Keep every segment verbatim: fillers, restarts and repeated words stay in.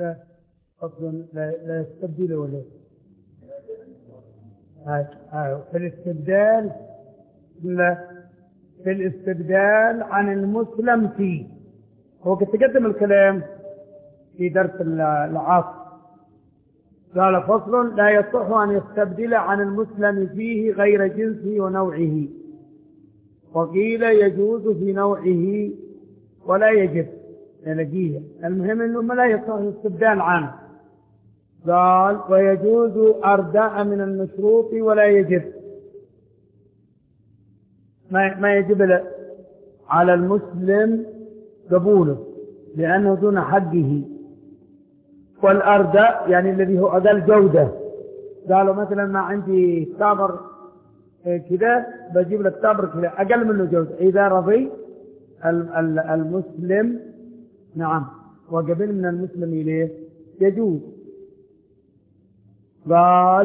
لا أصلا لا, لا يستبدل ولا في الاستبدال لا في الاستبدال عن المسلم فيه. هو كنت تقدم الكلام في درس العصر قال فصل لا يصح أن يستبدل عن المسلم فيه غير جنسه ونوعه، وقيل يجوز في نوعه ولا يجب نلاقيه. المهم أنه لا يصح الاستبدال عنه. قال ويجوز أرداء من المشروط ولا يجب، ما ما يجب على المسلم قبوله لأنه دون حقه. والأرداء يعني الذي هو أقل جودة، قالوا مثلا ما عندي تمر كذا بجيب لك تمر كذا أقل منه جودة، إذا رضي المسلم نعم وقبل من المسلم إليه يجوز. قال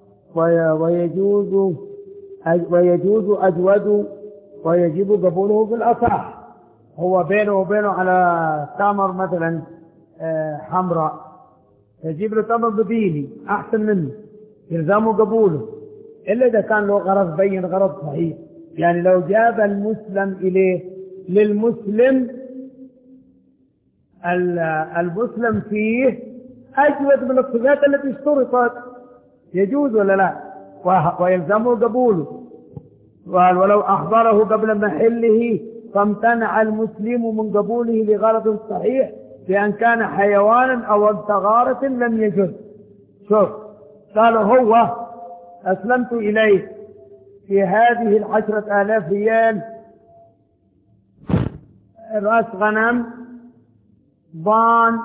ويجوز ويجوز أجود ويجب قبوله في الأصح. هو بينه وبينه على تمر مثلا حمراء يجيب له تمر بديلي أحسن منه يلزمه قبوله، إلا إذا كان له غرض بين غرض صحيح. يعني لو جاب المسلم إليه للمسلم المسلم فيه أجود من الصفات التي اشترطت يجوز ولا لا، ويلزمه قبوله. ولو أحضره قبل محله فامتنع المسلم من قبوله لغرض صحيح بأن كان حيوانا أو وقت غارة لم يجوز. شوف قالوا هو أسلمت إليه في هذه العشرة آلاف ريال رأس غنم ضان،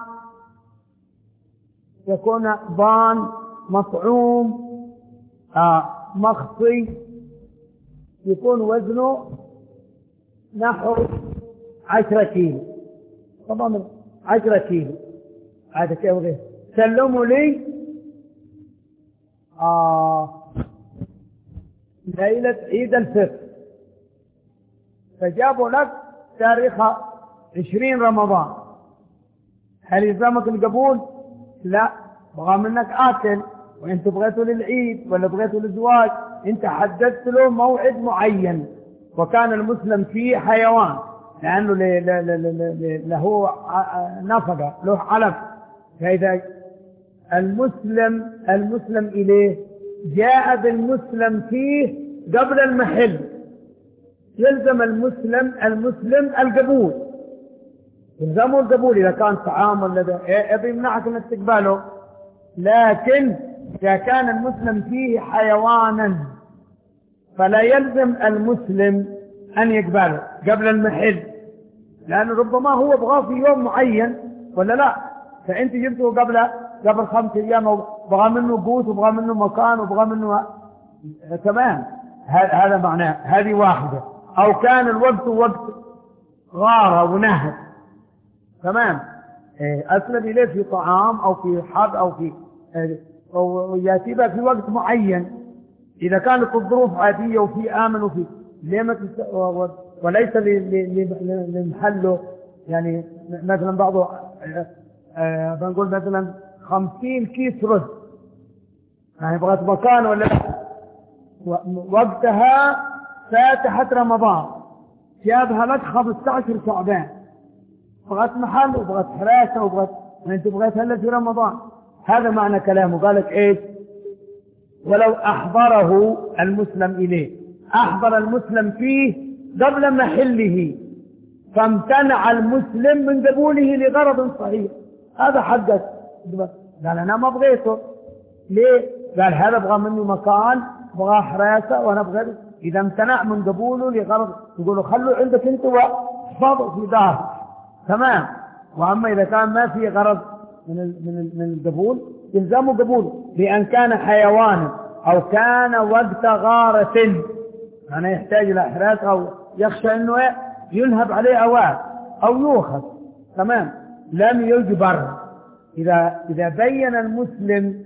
يكون ضان مطعوم آه مخصي، يكون وزنه نحو عشرة كيلو، طبعا عشرة كيلو هذا كيف غير سلموا لي آه ليلة عيد الفطر، فجابوا لك تاريخ عشرين رمضان، هل يلزمك القبول؟ لا، بغى منك آكل وانت بغيته للعيد ولا بغيته للزواج، انت حددت له موعد معين وكان المسلم فيه حيوان لأنه له نفقة له علف. فإذا المسلم المسلم إليه جاء بالمسلم فيه قبل المحل يلزم المسلم المسلم القبول، يلزمه القبول إذا كان طعام ولا ده يبي يمنعك من استقباله. لكن إذا كان المسلم فيه حيوانا فلا يلزم المسلم أن يقبله قبل المحل، لأنه ربما هو بغاه في يوم معين ولا لا، فأنت جبته قبل قبل خمس أيام وبغى منه قوت وبغى منه مكان وبغى منه تمام، هذا معناه هذه واحدة. أو كان الوقت وقت غارة ونهر تمام، أسلم إليه في طعام أو في حب أو في أو يأتي في وقت معين، إذا كانت الظروف عادية وفي آمن وفي ليه وليس لمحله. يعني مثلا بعضه أه بنقول مثلا خمسين كيس رز، يعني بغت مكان ولا وقتها فاتحة رمضان جابها لك خمسة عشر شعبان، بغت محل وبغت حراسة وبغت انت بغيت هلا في رمضان. هذا معنى كلامه. قالك ايش؟ ولو احضره المسلم اليه، احضر المسلم فيه قبل محله فامتنع المسلم من قبوله لغرض صحيح، هذا حقك. قال انا ما بغيته ليه؟ قال هذا بغى مني مكان بغى حراسة وانا بغيته. اذا امتنع من قبوله لغرض يقولوا خلوا عندك انت واحفظه في دارك تمام. واما اذا كان ما في غرض من من من القبول يلزمه قبوله، لان كان حيوانا او كان وقت غارة، انا يحتاج الى حراسة او يخشى انه ينهب عليه اواد او يؤخذ تمام، لم يجبر. اذا اذا بين المسلم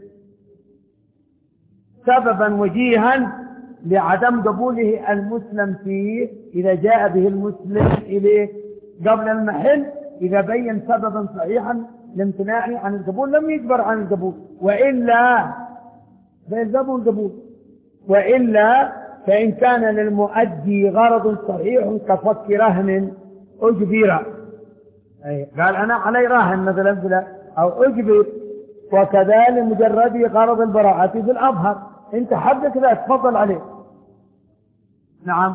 سببا وجيها لعدم قبوله المسلم فيه، اذا جاء به المسلم اليه قبل المحل، اذا بين سببا صحيحا لامتناعه عن القبول لم يجبر عن القبول، وإلا فيلزمه القبول، وإلا فإن كان للمؤدي غرض صحيح كفك رهن أجبر، أي قال أنا علي راهن مثلا فلا أو أجبر، وكذا لمجرد غرض البراءة في الأظهر، أنت حدك لا تفضل عليه. نعم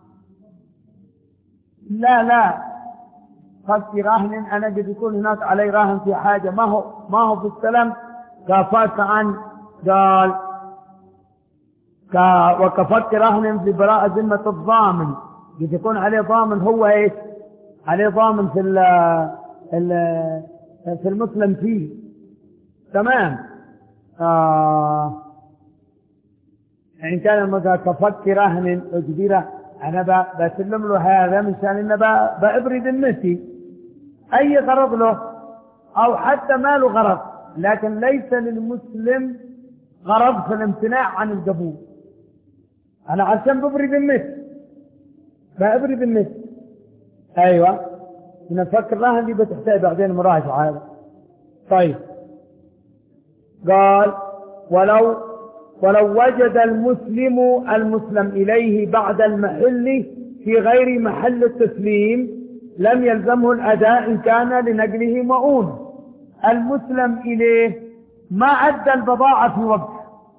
لا لا فك راهن أنا قد يكون هناك علي راهن في حاجة ما هو ما هو في السلام كفاك عن قال وكفك رهن في براءة ذمة الضامن، قد يكون عليه ضامن هو ايش عليه ضامن في ال ال في المسلم فيه. تمام. آه إن كان المدى كفك رهن أجبره أنا بسلم له هذا مشان إنه بأبرد النسي أي غرض له أو حتى ما له غرض، لكن ليس للمسلم غرض في الامتناع عن القبول، أنا عشان ببرد النسي بأبرد النسي. أيوة نفكر لها اللي بتحتاج بعدين مراجعة هذا. طيب قال ولو ولو وجد المسلم المسلم إليه بعد المحل في غير محل التسليم لم يلزمه الأداء إن كان لنقله مؤونة. المسلم إليه ما أدى البضاعة في وقته،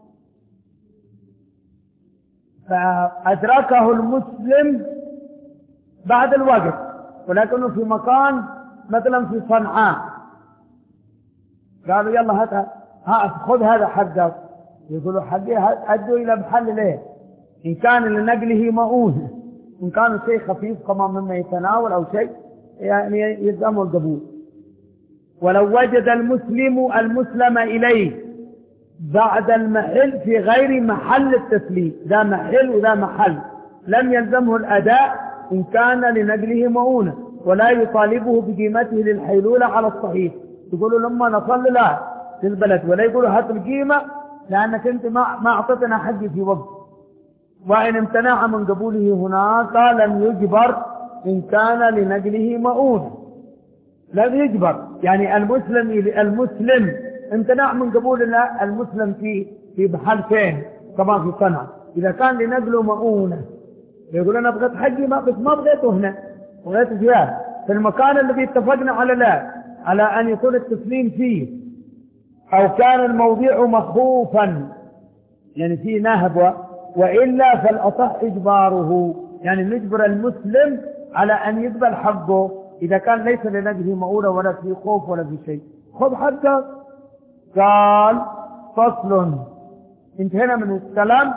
فأدركه المسلم بعد الوقت ولكنه في مكان مثلا في صنعاء، قالوا يلا هات ها خذ هذا حقك، يقولوا حقي أدوا إلى محل ليه إن كان لنقله مؤونة، إن كان شيء خفيف كما مما يتناول أو شيء يعني يلزمه القبول. ولو وجد المسلم المسلم إليه بعد المحل في غير محل التسليم، ذا محل وذا محل، لم يلزمه الأداء إن كان لنقله مؤونة ولا يطالبه بقيمته للحيلولة على الصحيح. يقولوا لما نصل لا في البلد ولا يقولوا هات القيمة لأنك أنت ما ما أعطتنا حقي في وقت، وإن امتنع من قبوله هناك لم يجبر إن كان لنقله مؤونة، لم يجبر. يعني المسلم المسلم امتنع من قبول المسلم في في محل فين كما في صنعاء، إذا كان لنقله مؤونة يقول أنا بغيت حقي ما بس ما بغيته هنا بغيته فيها في المكان الذي اتفقنا على لا على أن يكون التسليم فيه، أو كان الموضوع مخوفا يعني فيه نهب، وإلا فالأصح إجباره، يعني نجبر المسلم على أن يقبل حقه إذا كان ليس لنقله مؤونة ولا في خوف ولا في شيء. خذ حقك. قال فصل. انتهينا من الكلام.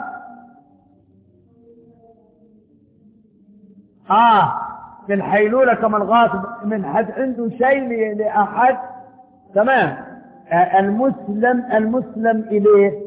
آه في الحيلولة كما الغاصب من حد عنده شيء لأحد. تمام. آه المسلم المسلم إليه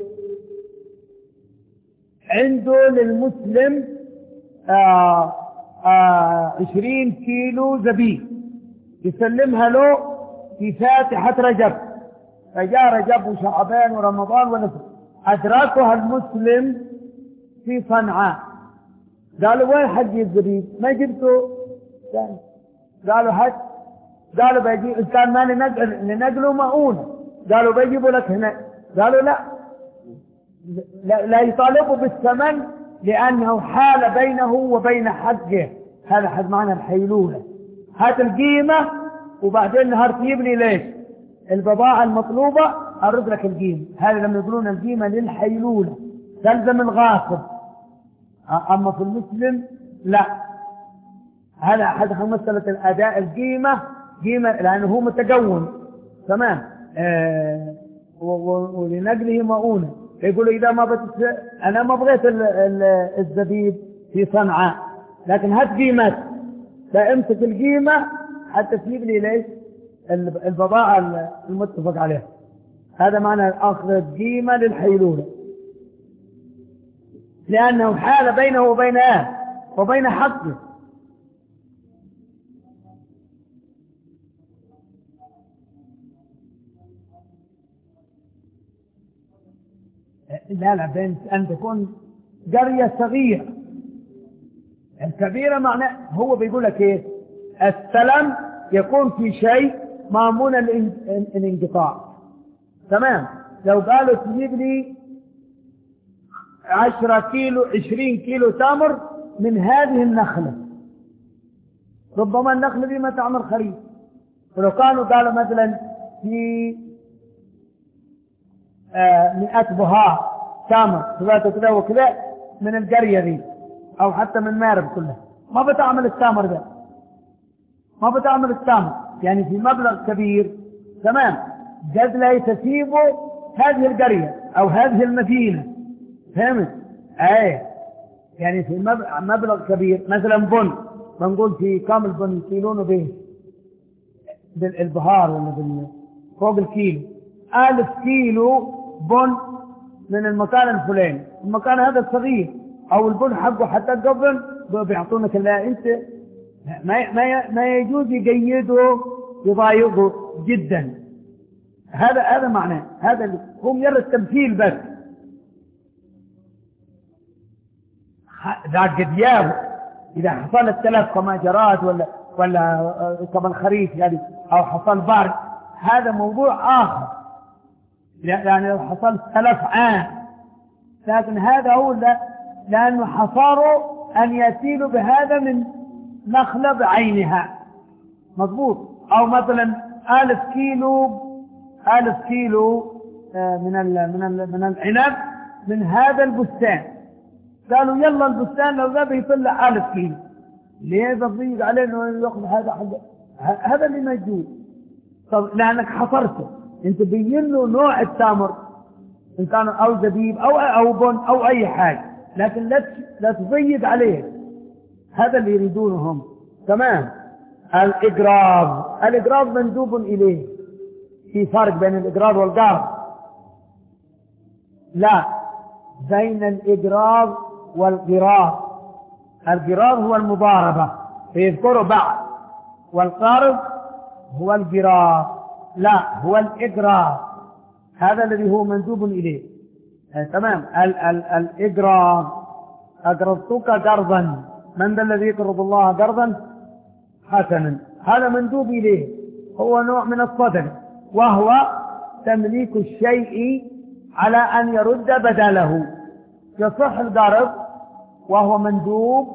عنده للمسلم آه آه عشرين كيلو زبيب يسلمها له في فاتحة رجب، فجاء رجب وشعبان ورمضان ونفر أدركها المسلم في صنعاء، قالوا وين حقي الزبيب ما جبته؟ قالوا هات، قالوا بيجي إن كان ما لنقل لنقله مؤونة، قالوا بيجيبوا لك هنا، قالوا لا لا, لا يطالبوا بالثمن لأنه حال بينه وبين حقه، هذا حد معنى الحيلولة. هات القيمة وبعدين نهار تجيبني ليش البضاعة المطلوبة أرد لك القيمة، هذا لما يقولون القيمة للحيلولة تلزم الغاصب. أما في المسلم لا، هذا أحد مسألة الأداء القيمة قيمة لأنه هو متقون. تمام. آه ولنقله مؤونة، يقولوا إذا ما بتس... أنا ما بغيت ال... ال... الزبيب في صنعاء لكن هات قيمة، فامسك القيمة حتى تجيب لي ليش البضاعة المتفق عليها. هذا معنى أخذ القيمة للحيلولة لأنه حال بينه وبين آه وبين حقه. لا لا بين أن تكون قرية صغيرة. الكبيرة معناه هو بيقول لك إيه السلام يكون في شيء مامون الانقطاع. تمام. لو قالوا تجيب لي عشرة كيلو عشرين كيلو تمر من هذه النخلة، ربما النخلة دي ما تعمل خريف. ولو كانوا قالوا مثلا في آه مئة بهار تمر ثلاثة كذا وكذا من القرية دي أو حتى من مارب كلها، ما بتعمل التمر ده، ما بتعمل التمر يعني في مبلغ كبير. تمام. قد لا تسيبوا هذه القرية أو هذه المدينة. فهمت؟ ايه يعني في مبلغ كبير. مثلا بن بنقول في كم البن يكيلونه به بالبهار ولا بال فوق الكيلو، ألف كيلو بن من المكان الفلاني، المكان هذا صغير أو البن حقه حتى قبل بيعطونك. لا أنت ما ما ما يجوز يقيدوا يضايقوا جدا. هذا هذا معناه، هذا هو مجرد تمثيل بس. ذاك قد يابو إذا حصل التلف كما جرات ولا ولا كما الخريف يعني أو حصل بارد، هذا موضوع آخر. يعني لو حصل تلف عام، لكن هذا هو لأنه حصاروا أن يأتينوا بهذا من نخلة بعينها. مضبوط. أو مثلا ألف كيلو ألف كيلو من ال من ال من العنب من هذا البستان، قالوا يلا البستان لو ذا بيطلع ألف كيلو، ليه بضيق عليه انه ياخذ هذا حق؟ هذا اللي ما يجوز. طب لانك حصرته، انت بين له نوع التمر ان كان او زبيب او او بن او اي حاجه، لكن لا لا تضيق عليه. هذا اللي يريدونه هم. تمام. الاقراض، الاقراض مندوب اليه. في فرق بين الاقراض والقرض؟ لا، بين الاقراض والقراض. القراض هو المضاربة فيذكروا بعض، والقرض هو القراض، لا هو الإقراض، هذا الذي هو مندوب إليه. آه تمام. ال ال الإقراض، أقرضتك قرضا، من ذا الذي يقرض الله قرضا حسنا؟ هذا مندوب إليه، هو نوع من الصدقة، وهو تمليك الشيء على أن يرد بدله. يصح القرض وهو مندوب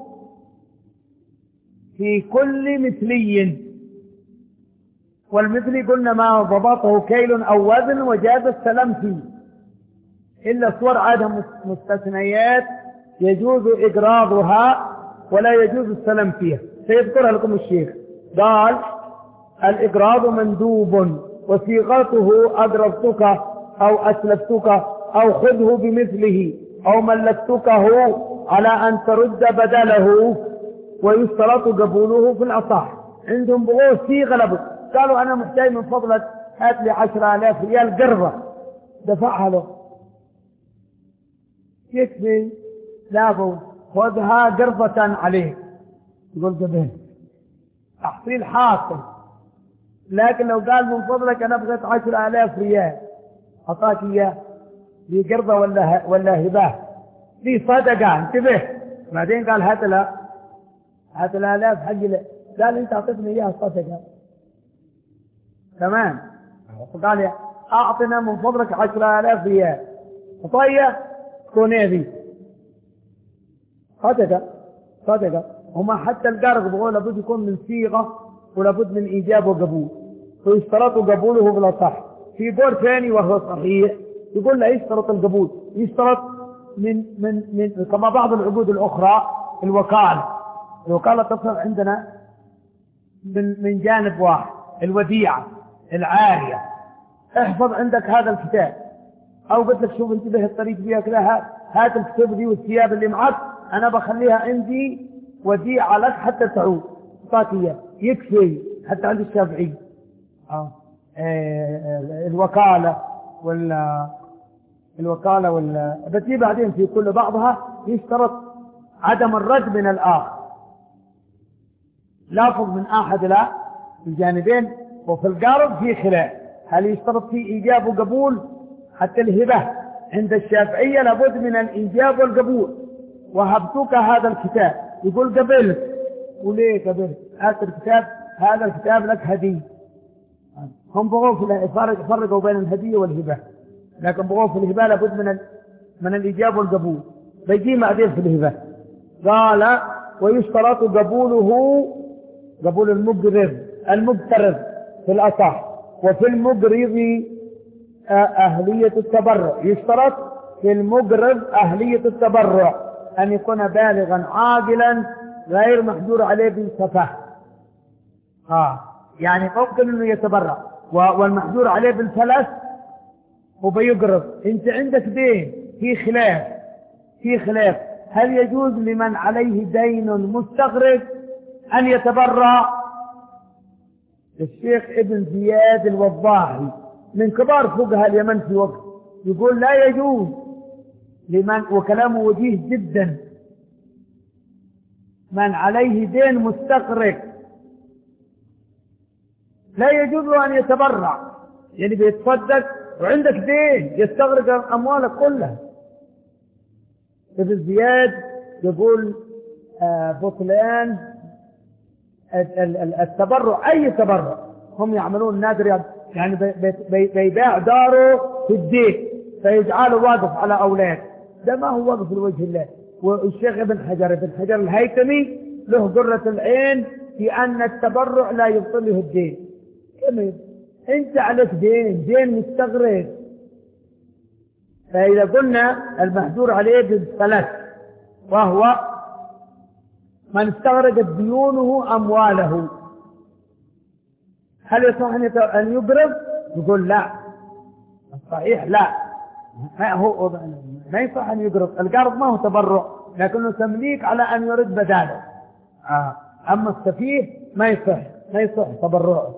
في كل مثلي، والمثلي قلنا ما ضبطه كيل أو وزن وجاز السلام فيه، إلا صور عادة مستثنيات يجوز إقراضها ولا يجوز السلام فيها، سيذكرها لكم الشيخ. قال الإقراض مندوب وصيغته أقرضتك أو أسلفتك أو خذه بمثله أو ملكتكه على أن ترد بدله، ويشترط قبوله في الأصح. عندهم بغوه صيغة لابد، قالوا أنا محتاج من فضلك هات لي عشرة آلاف ريال قرضة، دفعها له، يكفي لابد خذها قرضة عليك، يقول قبل تحصيل حاصل. لكن لو قال من فضلك أنا بغيت عشرة آلاف ريال أعطاك إياه، دي قرضة ولا ولا هباه، دي صدقة، انتبه. بعدين قال هات لا هات الآلاف حق له، قال انت اعطيتني اياها صدقة. تمام. فقال اعطنا من فضلك عشرة آلاف ريال، طيب تكون ايه دي صدقة. صدقة. هما حتى القرض بقول لابد يكون من صيغة ولابد من ايجاب وقبول، فيشترط قبوله بلا صح. في بور ثاني وهو صحيح يقول لا يشترط القبول، يشترط من من من كما بعض العقود الاخرى الوكاله. الوكاله تصل عندنا من من جانب واحد، الوديعه العاريه. احفظ عندك هذا الكتاب، او قلت لك شوف انتبه الطريق فيها كذا، هات الكتب دي والثياب اللي معك انا بخليها عندي وديعه لك حتى تعود، اعطاك اياه يكفي. حتى عند الشافعي اه الوكاله ولا الوكالة ولا بتجي بعدين في كل بعضها يشترط عدم الرد من الآخر، لافظ من أحد لا الجانبين. وفي القرض في خلاف، هل يشترط فيه إيجاب وقبول؟ حتى الهبة عند الشافعية لابد من الإيجاب والقبول. وهبتك هذا الكتاب، يقول قبلت، وليه قبلت؟ هذا الكتاب هذا الكتاب لك هدية، هم بغوا في يفرق يفرقوا بين الهدية والهبة، لكن بغوا في الهبة لابد من من الإجاب والقبول، بيجي بعدين في الهبة. قال ويشترط قبوله، قبول المقرض المقترض في الأصح، وفي المقرض أهلية التبرع. يشترط في المقرض أهلية التبرع، أن يكون بالغا عاقلا غير محجور عليه بالسفه. آه يعني ممكن أنه يتبرع، والمحجور عليه بالفلس وبيقرض. أنت عندك دين، في خلاف في خلاف هل يجوز لمن عليه دين مستغرق أن يتبرع؟ الشيخ ابن زياد الوضاحي من كبار فقهاء اليمن في وقت يقول لا يجوز لمن، وكلامه وجيه جدا، من عليه دين مستغرق لا يجوز له أن يتبرع. يعني بيتصدق وعندك دين يستغرق أموالك كلها. ابن زياد يقول آه بطلان التبرع، أي تبرع. هم يعملون نادر، يعني بيبيع داره في الدين فيجعله واقف على أولاد، ده ما هو واقف لوجه الله. والشيخ ابن حجر ابن حجر الهيثمي له قرة العين في أن التبرع لا يبطل له الدين. أنت عليك دين دين مستغرق، فإذا قلنا المحجور عليه بالثلاث، وهو من استغرقت ديونه أمواله، هل يصح أن يقرض؟ يقول لا، الصحيح لا، ما هو ما يصح أن يقرض. القرض ما هو تبرع، لكنه تمليك على أن يرد بداله. آه. أما السفيه ما يصح ما يصح تبرعه.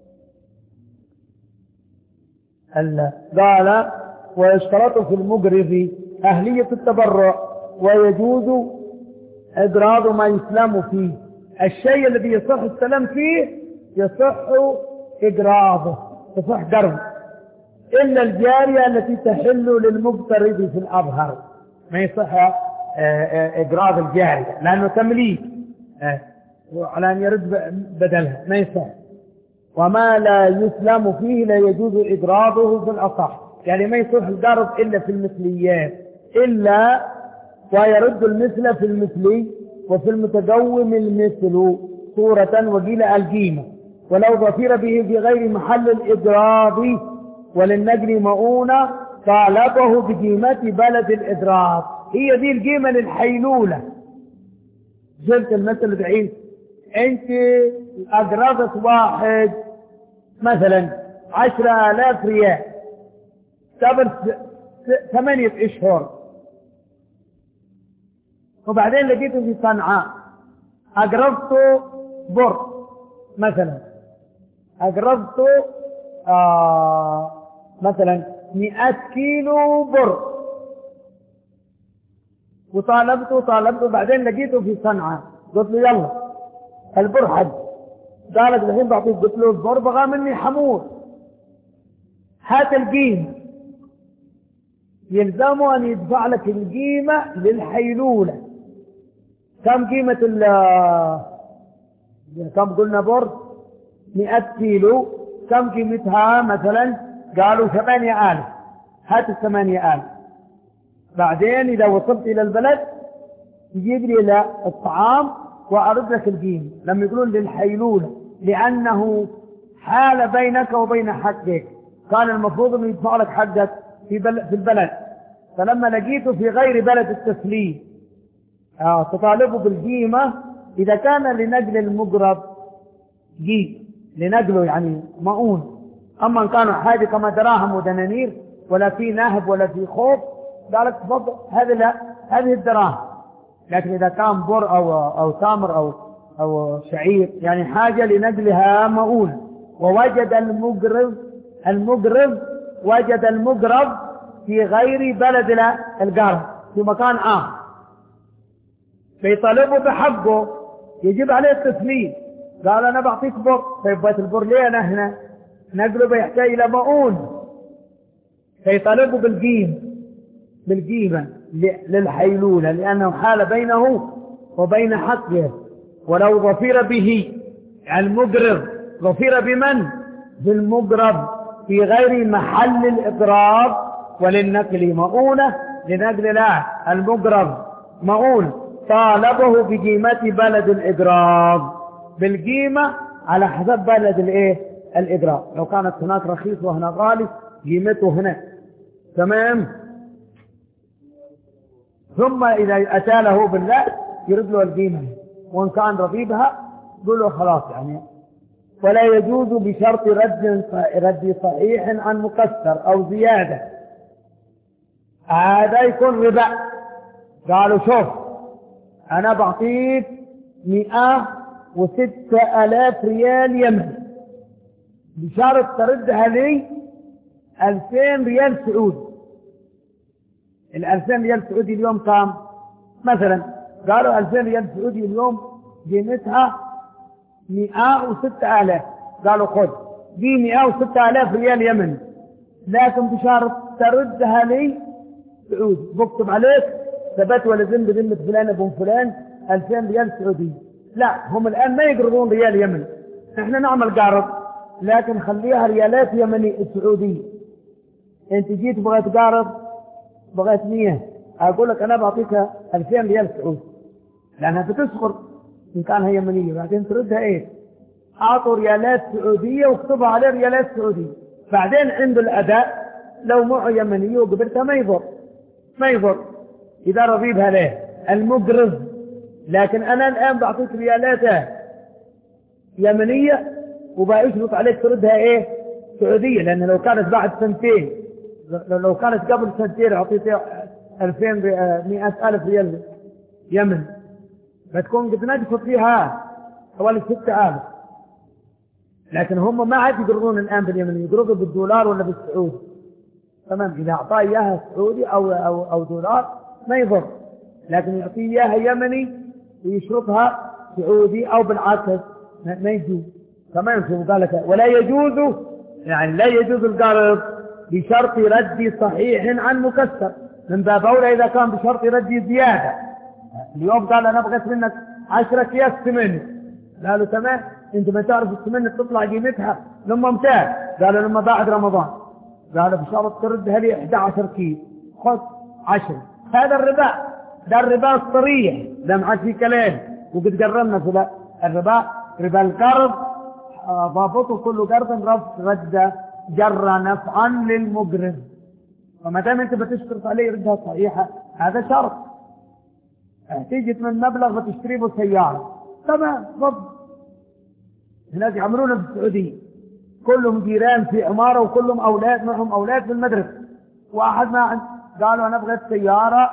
قال ويشترط في المقرض أهلية التبرع، ويجوز إقراض ما يسلم فيه. الشيء الذي يصح السلام فيه يصح إقراضه، يصح قرض، إلا الجارية التي تحل للمقترض في الأظهر، ما يصح إقراض الجارية لأنه تمليك على أن يرد بدلها، ما يصح. وما لا يسلم فيه لا يجوز إقراضه في الأصح، يعني ما يصح القرض إلا في المثليات، إلا ويرد المثل في المثلي، وفي المتقوم المثل صورة وقيل القيمة، ولو ظفر به في غير محل الإضراب وللنجل مؤونة طالبه بقيمة بلد الإضراب. هي دي القيمة للحيلولة. جلت المثل بعيد، انت أقرضت واحد مثلا عشرة آلاف ريال قبل ثمانية اشهر، وبعدين لقيته في صنعاء أقرضته بر مثلا، أقرضته آه مثلا مئة كيلو بر، وطالبته طالبته بعدين لقيته في صنعاء، قلت له يلا البر حد، قالت الحين بعطيك، قلت له البر بغى مني حمول، هات القيمة. يلزمه أن يدفع لك القيمة للحيلولة. كم قيمة ال كم قلنا بر؟ مئة كيلو، كم قيمتها مثلا؟ قالوا ثمانية آلاف، هات الثمانية آلاف. بعدين إذا وصلت إلى البلد تجيب لي الطعام وأرد لك القيمة. لما يقولون للحيلولة لأنه حال بينك وبين حقك، كان المفروض أن يدفع لك حقك في, بل... في البلد، فلما لقيته في غير بلد التسليم آه تطالبه بالقيمة. إذا كان لنقل المقرض جيب لنقله يعني مؤون، أما إن كانوا حاجة كما دراهم ودنانير ولا في ناهب ولا في خوف، قالك تفضل هذه لا هذه الدراهم. لكن إذا كان بر أو أو تمر أو أو شعير يعني حاجة لنقلها مؤون، ووجد المقرض المقرض وجد المقرض في غير بلد القرض في مكان آخر، فيطالبه بحقه، يجب عليه التسليم. قال أنا بعطيك بر، طيب بيت البر ليه أنا هنا نقله بيحتاج إلى مؤون، فيطالبه بالقيمة بالقيمة للحيلولة، لأنه حال بينه وبين حقه. ولو ظفر به المقرض، ظفر بمن؟ في المقرض في غير محل الإقراض وللنقل مؤونة لنقل لا المقرض مؤون طالبه بقيمة بلد الإقراض بالقيمة على حسب بلد الايه الإقراض. لو كانت هناك رخيص وهنا غالي قيمته هنا تمام. ثم إذا أتى له بالله يرد له القيمة، وإن كان رضي بها يقول له خلاص يعني. ولا يجوز بشرط رد رد صحيح عن مكسر أو زيادة، هذا يكون ربا. قالوا شوف أنا بعطيك مئة وستة آلاف ريال يمني بشرط تردها لي ألفين ريال سعودي. الألفين ريال سعودي اليوم كام مثلا؟ قالوا ألفين ريال سعودي اليوم قيمتها مئة وستة آلاف. قالوا خذ دي مئة وستة آلاف ريال يمني، لكن بشرط تردها لي سعودي. بكتب عليك ثبت ولزم بذمة فلان ابن فلان ألفين ريال سعودي. لا، هم الآن ما يقرضون ريال يمني، احنا نعمل قرض لكن خليها ريالات يمني سعودية. انت جيت بغيت قارض بغيت مية، اقول لك انا بعطيك ألفين ريال سعودي لانها بتسخر ان كانها يمنية، بعدين تردها ايه؟ اعطوا ريالات سعودية واكتبها عليه ريالات سعودية. بعدين عند الاداء لو معه يمنية وقبلتها ما يضر ما يضر اذا رضي بها ليه المقرض. لكن انا الان بعطيك ريالات يمنية وبأشرط عليك تردها ايه سعودية، لان لو كانت بعد سنتين لو كانت قبل سنتين اعطيتها ألفين مئة ألف ريال يمن بتكون قد نجفت فيها حوالي ستة آلاف. لكن هم ما عاد يقرضون الآن باليمن، يقرضوا بالدولار ولا بالسعودي. تمام، إذا أعطاه إياها سعودي أو, أو, أو دولار ما يضر، لكن يعطيه إياها يمني ويشرطها سعودي أو بالعكس ما يجوز. كما ينصب ذلك. ولا يجوز يعني لا يجوز القرض بشرط رد صحيح عن مكسر، من باب أولى إذا كان بشرط رد زيادة. اليوم قال أنا بغيت منك عشرة أكياس سمن، قالوا تمام، أنت ما تعرف السمن تطلع قيمتها لما متى؟ قالوا لما بعد رمضان. قالوا بشرط تردها لي إحدى عشرة كيلو، خذ عشرة. هذا الربا، ده الربا الصريح، ده ما عاد في كلام. وقد قررنا في الربا ربا القرض ضابطه كل قرض رد جر نفعا للمقرض، وما دام انت بتشترط عليه ردها صحيحه هذا شرط. تيجي من مبلغ بتشتري به سياره تمام ضبط. هناك يعملون في السعوديه كلهم جيران في عماره وكلهم اولاد معهم اولاد في المدرسه. واحد ما عند قالوا انا بغيت سياره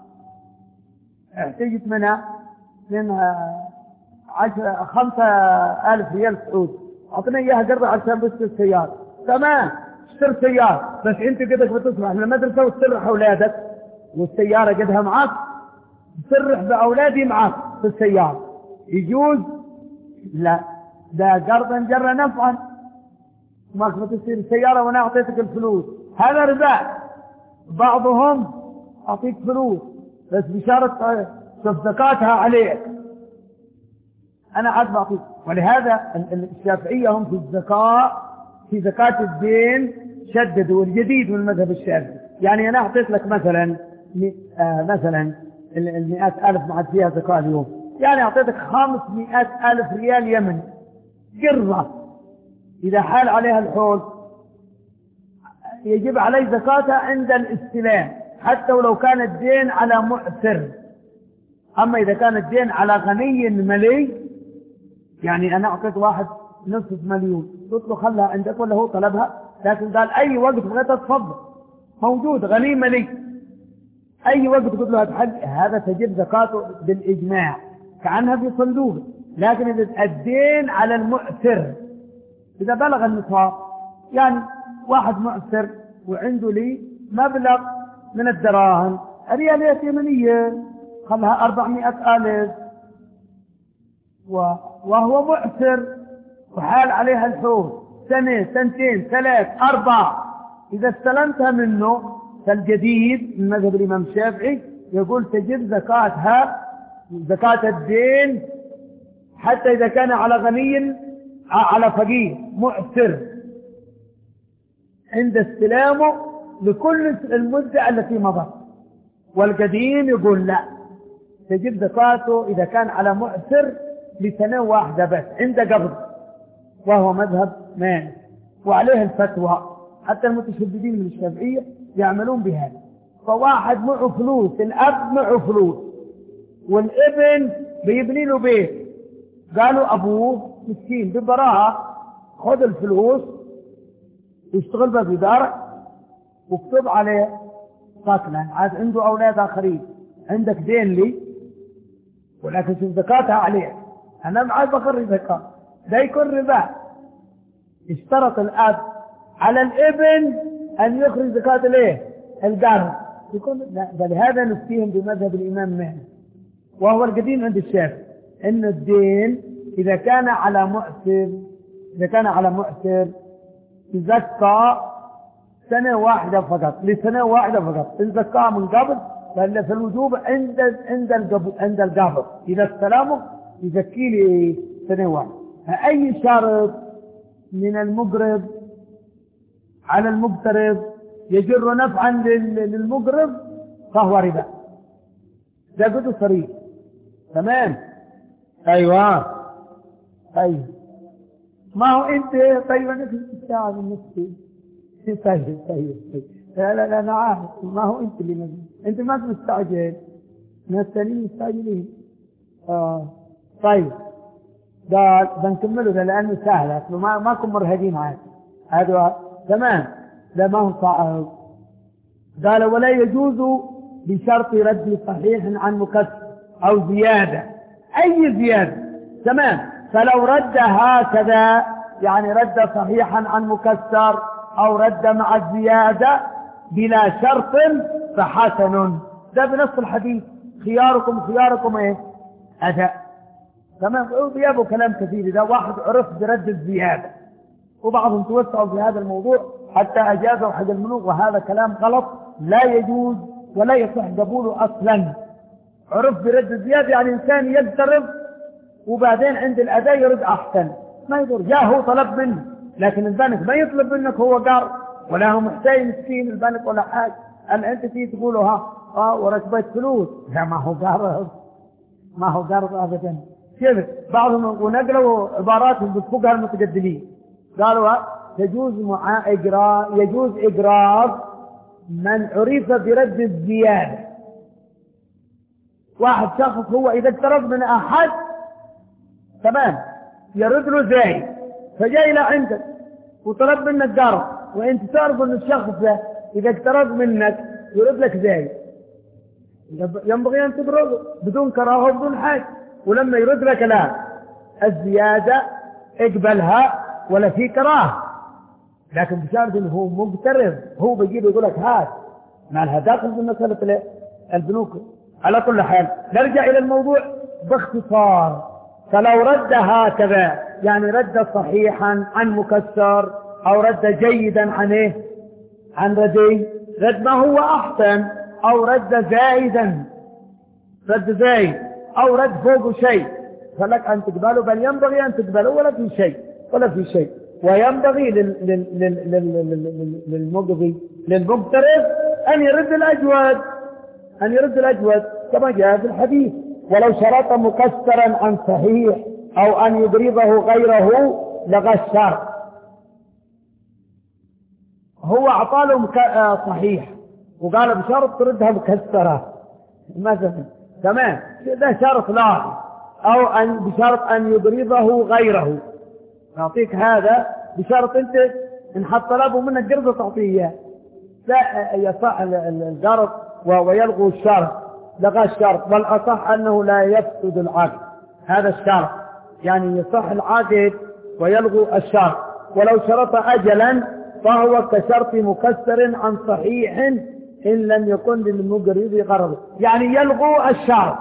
احتجت منها من عشرة خمسة ألف ريال سعودي، أعطينا إياها قرض عشان بس السيارة. تمام اشتر سيارة، بس أنت قدك بتصبح من المدرسة وتسرح أولادك والسيارة قدها معك، تسرح بأولادي معك في السيارة يجوز؟ لا، ده قرضا جر نفعا، ما بتصير السيارة وأنا أعطيتك الفلوس، هذا ربا. بعضهم أعطيك فلوس بس بشرط شوف زكاتها عليك، أنا عاد بعطيك. ولهذا الشافعية هم في الزكاة في زكاة الدين شددوا الجديد من المذهب الشافعي. يعني أنا أعطيت لك مثلا آه مثلا المئات ألف ما عاد فيها زكاة اليوم، يعني أعطيتك خمسمائة ألف ريال يمني قرة، إذا حال عليها الحول يجب علي زكاتها عند الاستلام حتى ولو كان الدين على معسر. أما إذا كان الدين على غني ملي، يعني أنا أعطيت واحد نصف مليون قلت له خلها عندك ولا هو طلبها، لكن قال أي وقت بغيت تفضل موجود غني ملي أي وقت قلت له هتحل، هذا تجب زكاته بالإجماع كأنها في صندوق. لكن إذا الدين على المعسر إذا بلغ النصاب، يعني واحد معسر وعنده لي مبلغ من الدراهم ريالات يمنية خلها أربعمائة ألف وهو معسر وحال عليها الحول سنة سنتين ثلاث أربع، إذا استلمتها منه فالجديد من مذهب الإمام الشافعي يقول تجب زكاتها زكاة الدين حتى إذا كان على غني على فقير معسر عند استلامه لكل المدة التي مضت. والقديم يقول لا، تجب زكاته إذا كان على معسر لسنة واحدة بس عند قبض، وهو مذهب مالك وعليه الفتوى. حتى المتشددين من الشافعية يعملون بهذا. فواحد معه فلوس، الأب معه فلوس والابن بيبني له بيت، قالوا أبوه مسكين ببراءة خذ الفلوس واشتغل بها في دارك واكتب عليه قتلا، عاد عنده أولاد آخرين، عندك دين لي ولكن شوف زكاتها عليه، أنا معاذ بخرج زكاة، ده يكون ربا. اشترط الأب على الابن أن يخرج زكاة ليه القرض، يكون لا. فلهذا نفتيهم بمذهب الإمام مالك وهو القديم عند الشافعي إن الدين إذا كان على مؤثر إذا كان على مؤثر يزكى سنة واحدة فقط، لسنة واحدة فقط. إن زكاه من قبل فإلا في الوجوب عند عند القبض عند القبض إذا استلامه يزكي لي سنة واحدة. أي شرط من المقرض على المقترض يجر نفعا للمقرض فهو ربا، ده قد صريح. تمام. أيوة أيوة ما هو أنت طيب أنا كنت تستعب النفسي. طيب طيب طيب لا لا لا أنا عارف ما هو أنت اللي مجد. أنت ما مستعجل، ناس ثانيين مستعجلين. آه طيب ده بنكمله ده لأنه سهل، ما ماكم مرهدين عاد هذا. تمام. لا ما هو صعب. قال ولا يجوز بشرط رد صحيح عن مكسر أو زيادة، أي زيادة. تمام. فلو رد هكذا يعني رد صحيحا عن مكسر أو رد مع الزيادة بلا شرط فحسن. ده بنص الحديث خياركم خياركم ايه أداء. تمام. ويابوا كلام كثير. ده واحد عرف برد الزيادة وبعضهم توسعوا في هذا الموضوع حتى أجازوا حد الملوك، وهذا كلام غلط لا يجوز ولا يصح قبوله أصلا. عرف برد الزيادة يعني إنسان يقترب وبعدين عند الأداء يرد أحسن، ما يضر. جاء هو طلب منه، لكن البنك ما يطلب منك هو قار ولا هو محتاج مسكين البنك ولا حاجة. أن أنت تيجي تقول ها آه وركبت فلوس، لا ما هو قرض، ما هو قرض أبدا. كيف بعضهم ونقلوا عباراتهم بفقهاء المتقدمين قالوا تجوز مع إجراء يجوز إقراض من عرف برد الزيادة. واحد شخص هو إذا اقترض من أحد تمام يرد له زايد، فجاء إلى عندك وطلب منك قرض، وأنت تعرف أن الشخص ده إذا اقترض منك يرد لك زايد، ينبغي أن تقرضه بدون كراهة وبدون حاجة. ولما يرد لك لا الزيادة اقبلها ولا في كراهة، لكن بشرط انه هو مقترض، هو بيجيب يقول لك هات ما لها داخل في مسألة البنوك. على كل حال نرجع إلى الموضوع باختصار. فلو رد هكذا يعني رد صحيحا عن مكسر أو رد جيدا عن ايه عن ردي، رد ما هو أحسن، أو رد زائدا رد زايد، أو رد فوق شيء، فلك أن تقبله، بل ينبغي أن تقبله ولا في شيء ولا في شيء. وينبغي للمقضي للمقترض أن يرد الأجود أن يرد الأجود كما جاء في الحديث. ولو شرط مكسرا عن صحيح أو أن يضربه غيره لغى الشرط. هو أعطاله مك... صحيح وقال بشرط تردها مكسرة مثلا، تمام، ده شرط لاغي. أو أن بشرط أن يضربه غيره، نعطيك هذا بشرط أنت إن حط طلبه منك قرض تعطيه، لا يصح القرض ويلغو الشرط، لغى الشرط. والأصح أنه لا يفسد العقد، هذا الشرط يعني يصح العقد ويلغو الشرط. ولو شرط أجلا فهو كشرط مكسر عن صحيح إن لم يكن للمقرض غرض، يعني يلغو الشرط.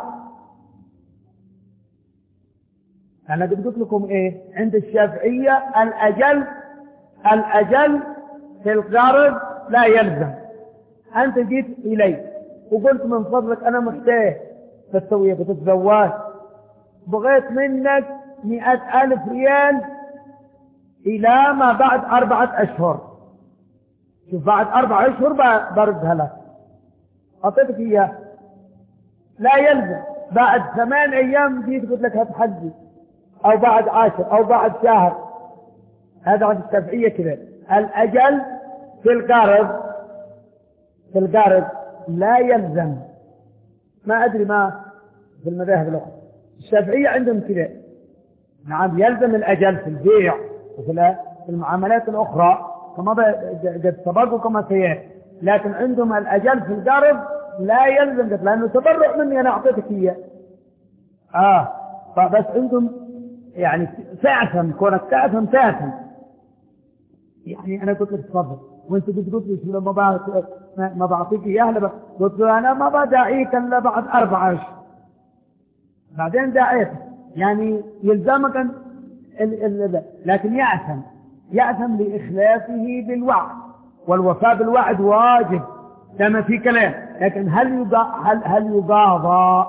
أنا قلت لكم إيه عند الشافعية الأجل الأجل في القرض لا يلزم. أنت جيت إلي وقلت من فضلك أنا محتاج تسوية بتتزواج، بغيت منك مئة ألف ريال إلى ما بعد أربعة أشهر، شوف بعد أربع أشهر بردها لك، أعطيتك إياه لا يلزم. بعد ثمان أيام جيت قلت لك هتحجي، أو بعد عشر أو بعد شهر. هذا عند الشافعية كذا. الأجل في القرض في القرض لا يلزم. ما أدري ما في المذاهب الأخرى. الشافعية عندهم كذا، نعم يلزم الأجل في البيع وفي المعاملات الأخرى كما قد سبق وكما سيأتي، لكن عندهم الأجل في القرض لا يلزم، لأنه تبرع مني أنا أعطيتك إياه. آه فبس عندهم يعني تعثم، كونك تعثم تعثم. يعني أنا قلت لك تفضل، وأنت قلت لي شو ما ما بعطيك إياه، قلت له أنا ما بداعيك إلا بعد أربع أشهر. بعدين داعيته، يعني يلزمك ال ال ال لكن يعثم يعثم لإخلافه بالوعد، والوفاء بالوعد واجب كما في كلام. لكن هل هل هل يقاضى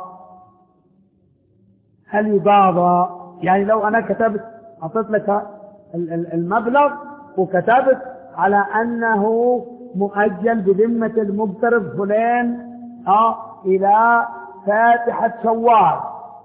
هل يقاضى يعني لو أنا كتبت أعطيت لك المبلغ وكتبت على أنه مؤجل بذمة المقترض فلان آه إلى فاتحة شوال،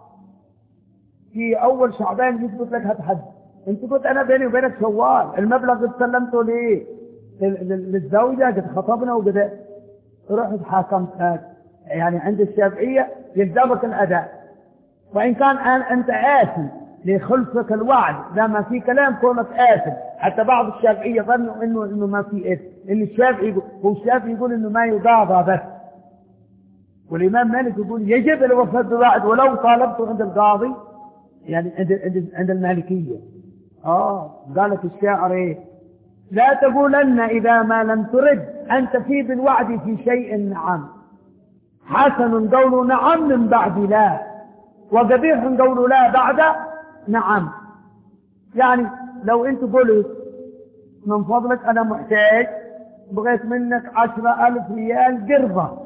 في أول شعبان جيت قلت لك هتحج، أنت قلت أنا بيني وبينك شوال، المبلغ قد سلمته ليه للزوجة، قد خطبنا وقد رحت حاكمتك. يعني عند الشافعية يلزمك الأداء، وإن كان أنت آثم لخلفك الوعد، لا ما في كلام كونك آثم. حتى بعض الشافعية ظنوا إنه إنه ما في إثم، إن الشافعي هو الشافعي يقول إنه ما يقاضى بس، والإمام مالك يقول يجب الوفاء بالوعد ولو طالبته عند القاضي، يعني عند عند عند المالكية. آه قالت الشاعر إيه؟ لا تقولن إذا ما لم ترد أن تفي بالوعد في شيء نعم، حسن قول نعم من بعد لا، وقبيح قول لا بعد نعم. يعني لو أنت قلت من فضلك أنا محتاج بغيت منك عشرة ألف ريال قرضة،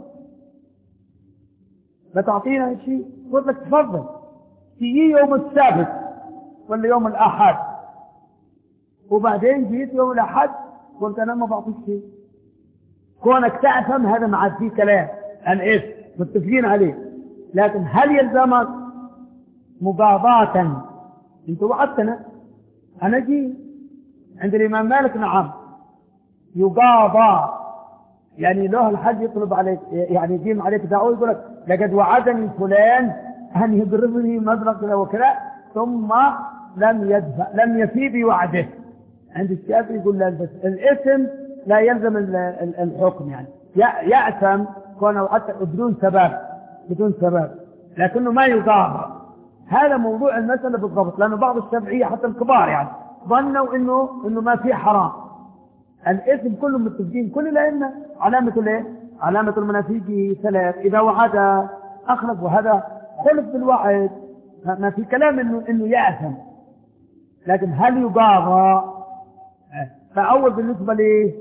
بتعطينا شيء؟ قلت لك تفضل، تيجي يوم السبت ولا يوم الأحد، وبعدين جيت يوم الأحد قلت أنا ما بعطيك شيء، كونك تعثم هذا ما عاد فيه كلام، الإثم متفقين عليه. لكن هل يلزمك مقاضاة؟ أنت وعدتنا، أنا جي عند الإمام مالك نعم يقاضى، يعني له الحج يطلب عليك، يعني يجيم عليك دعوة يقول لك لقد وعدني فلان أن يضربني مبلغ كذا وكذا ثم لم يدفع لم يفي بوعده. عند الشافعي يقول لا، بس الاسم لا يلزم الحكم، يعني يأثم كونه حتى بدون سبب بدون سبب لكنه ما يقاضى. هذا موضوع المسألة بالضبط، لأنه بعض الشافعية حتى الكبار يعني ظنوا إنه إنه ما في حرام. الاسم كله متفقين، كل الأئمة علامة الايه؟ علامة المنافق ثلاث: إذا وعد أخلف، وهذا خلف بالوعد، ما في كلام إنه إنه يأثم. لكن هل يقاضى؟ فأول بالنسبة لي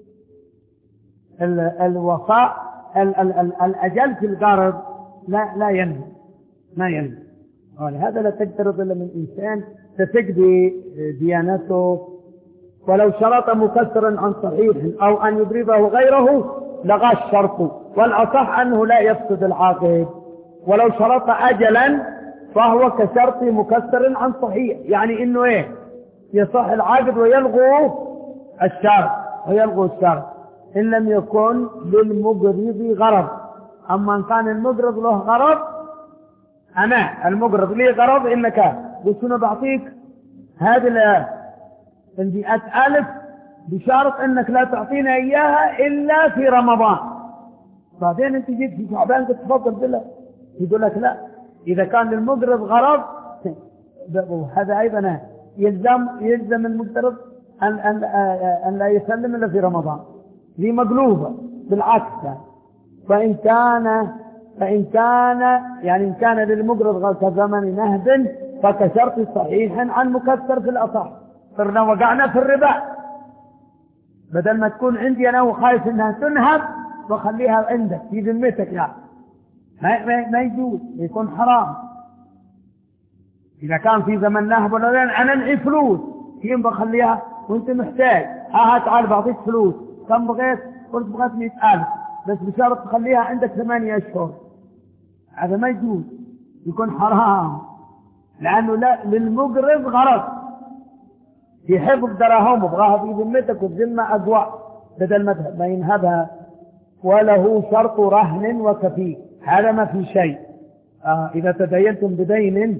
الوفاء ال ال ال الأجل في القرض لا لا ينزل ما ينزل، ولهذا لا تقترض إلا من إنسان تسقي ديانته، ولو شرط مكسرا عن صحيح أو أن يضربه غيره لغى الشرط، والأصح أنه لا يفسد العاقد. ولو شرط أجلا فهو كشرط مكسر عن صحيح، يعني إنه إيه؟ يصح العاقد ويلغو الشرط ويلغو الشرط إن لم يكن للمقرض غرض. أما إن كان المقرض له غرض، أنا المقرض لي غرض إنك قلت أنا بعطيك هذه المئة ألف بشرط إنك لا تعطينا إياها إلا في رمضان. بعدين أنت جيت في شعبان قلت تفضل بالله، يقول لك لا، إذا كان للمقرض غرض وهذا أيضا يلزم يلزم المقترض أن أن أن لا يسلم إلا في رمضان. دي مقلوبة بالعكس، فإن كان فإن كان يعني إن كان للمقرض كزمن نهب فكشرط صحيح عن مكسر في الأصح. صرنا وقعنا في الربا، بدل ما تكون عندي أنا وخايف إنها تنهب وخليها عندك في ذمتك، يعني ما ما ما يجوز، يكون حرام. إذا كان في زمن نهب ولا أنا نعي فلوس كيف بخليها وأنت محتاج؟ ها تعال بعطيك فلوس كم بغيت؟ قلت بغيت مئة ألف، بس بشرط تخليها عندك ثمانية أشهر. هذا ما يجوز، يكون حرام، لأنه لا للمقرض غرض في حفظ دراهمه، بغاها في ذمتك والذمة أقوى بدل ما ما ينهبها. وله شرط رهن وكفيل، هذا ما في شيء. آه إذا تدينتم بدين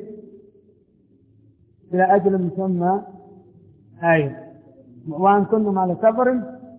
إلى أجل مسمى أي وأن كنتم على سفر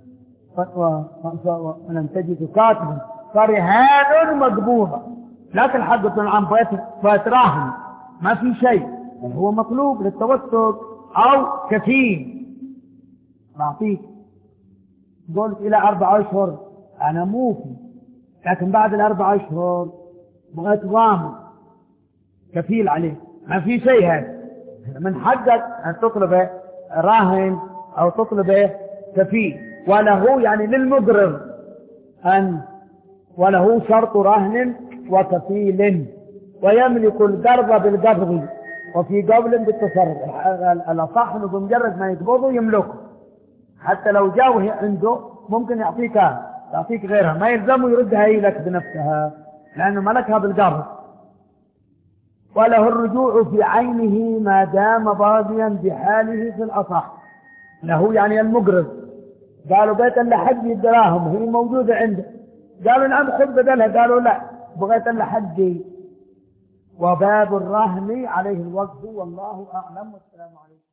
ولم تجدوا كاتبا فرهان مقبوضة، لا تلحقوا عن بيت راهن، ما في شيء، هو مطلوب للتوسط. أو كفيل، نعطيك قلت إلى أربع أشهر أنا موفي، لكن بعد الأربع أشهر بغيت ضامن كفيل عليه، ما في شيء. هذا من حقك أن تطلبه راهن أو تطلبه كفيل. وله يعني للمقرض أن وله شرط رهن وكفيل، ويملك القرض بالقبض وفي قبل بالتصرف. الأصح أنه بمجرد ما يقبضه يملكه، حتى لو جاوه عنده ممكن يعطيك يعطيك غيرها، ما يلزمه يردها لك بنفسها لأنه ملكها بالقبض. وله الرجوع في عينه ما دام باقيا بحاله في الأصح. له يعني المقرض قالوا بيت الا حقي الدراهم هي موجودة عنده، قالوا نعم خذ بدلها، قالوا لا بغيت الا حقي. وباب الرهن عليه الوقف، والله أعلم، والسلام عليكم.